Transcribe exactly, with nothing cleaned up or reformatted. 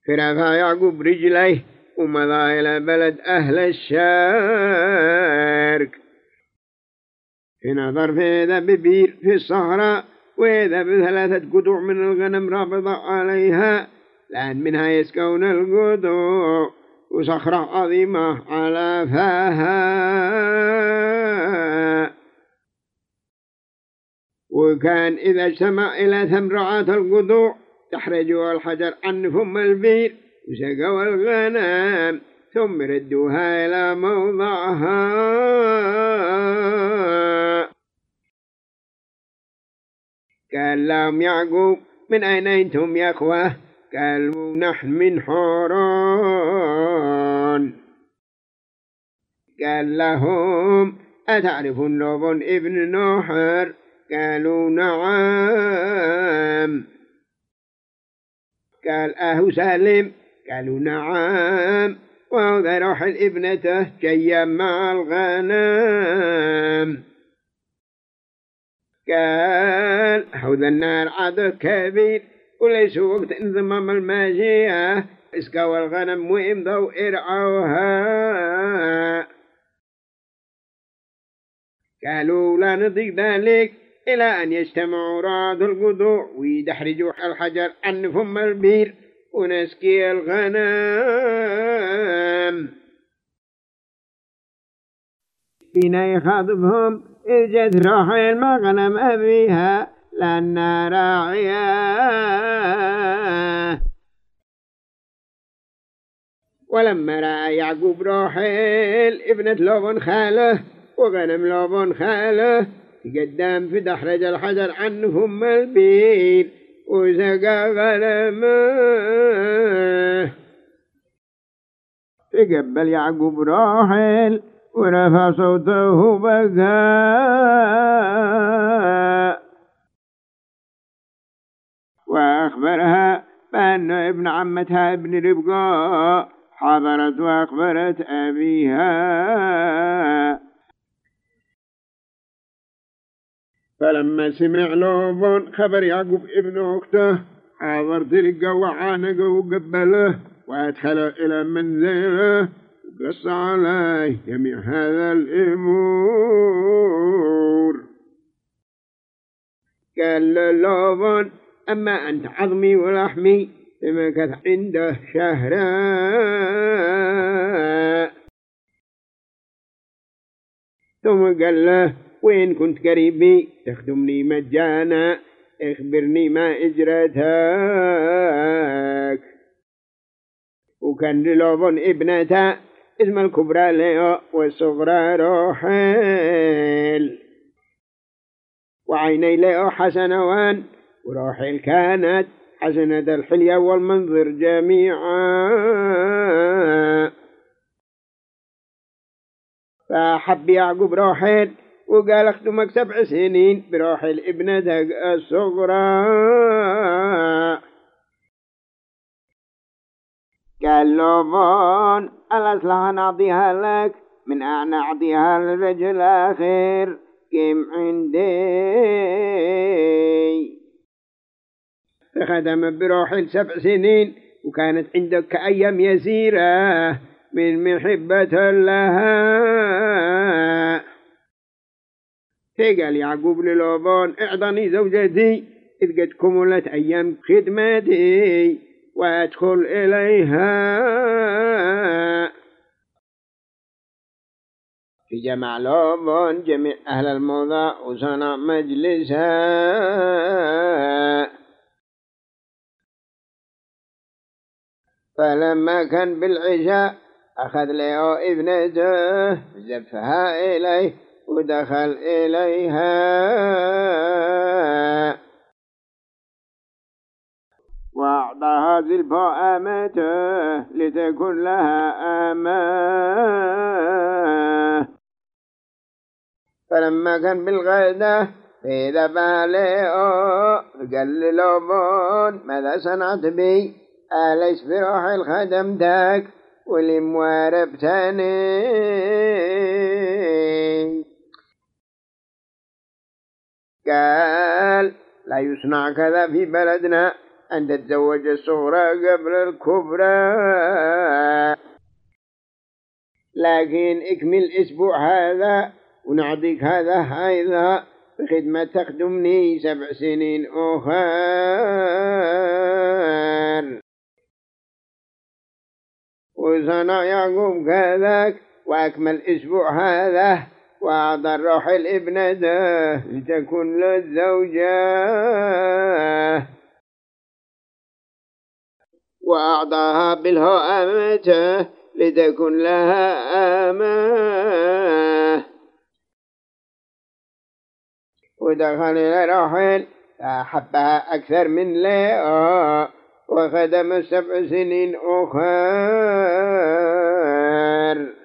فرفع يعقوب رجليه ومضى إلى بلد أهل الشرق. فنظر فإذا ببير في الصحراء، وإذا بثلاثة قطوع من الغنم رابضة عليها، لأن منها يسكون القطوع، وصخرة عظيمة على فاها. وكان إذا اجتمع إلى ثمرات القطوع تحرجوا الحجر عن فم البير وسقوا الغنم، ثم ردوها إلى موضعها. قال لهم يعقوب: من أين أنتم يا أخوة؟ قالوا: نحن من حوران. قال لهم: أتعرفون لوبان ابن نحر؟ قالوا: نعم. قال: أهو سالم؟ قالوا: نعم. وهو راحل ابنته جاية مع الغنم. قال: هذا النار عدد كبير، وليس وقت انضمام الماشية، اسقوا الغنم وامضوا ارعوها. قالوا: لا نطيق ذلك إلى أن يجتمعوا رعاة القطوع ويدحرجوا الحجر عن فم البير ونسقي الغنم. فينا يخاطبهم: إذ جت راحل مع غنم أبيها لأنها راعية. ولما رأى يعقوب راحل ابنة لوبان خاله وغنم لوبان خاله تقدم في دحرج الحجر عن فم البير وسقى غنمه. تقبل يعقوب راحل ورفع صوته بكاء، وأخبرها بأن ابن عمتها ابن ربقاء حضرت وأخبرت أبيها. فلما سمع لوبان خبر يعقوب ابن أخته حضر تلقى وعانق وقبله وأدخله إلى منزله وقص عليه جميع هذا الأمور. قال لوبان: أما أنت عظمي ولحمي، فمكث عنده شهرا. ثم قال له: وين كنت قريبي تخدمني مجانا؟ اخبرني ما اجرتك. وكان لوبان ابنته اسم الكبرى ليا والصغرى راحل، وعيني ليا حسنوان، وراحل كانت حسنة الحلية والمنظر جميعا. فأحب يعقوب راحل وقال: أخدمك سبع سنين براحل ابنتك الصغرى. قال لوبان: الأصلح نعطيها لك من أن أعطيها للرجل آخر كم عندي. فخدم براحل سبع سنين، وكانت عندك كأيام يسيرة من محبة لها. فقال يعقوب للوبان: اعطني زوجتي إذ قد كملت أيام خدمتي وأدخل إليها. فجمع لوبان جميع أهل الموضع وصنع مجلسا. فلما كان بالعشاء أخذ له ابنته زفها إليه ودخل إليها، وأعطاها زلفاء أمته لتكن لها أمه. فلما كان بالغداء فإذا باليه قال لوبان: ماذا صنعت بي؟ أليس براحل خدمتك ولمواربتني؟ قال: لا يصنع كذا في بلدنا، أن تتزوج الصغرى قبل الكبرى، لكن اكمل أسبوع هذا ونعطيك هذا أيضا بخدمة تخدمني سبع سنين أخر. وصنع يعقوب كذاك وأكمل أسبوع هذا وأعطى الروح لابنته لتكون له الزوجة، وأعطاها بالهوى أمته لتكون لها أمه. ودخل إلى راحل فأحبها أكثر من ليئة وخدم سبع سنين أخر.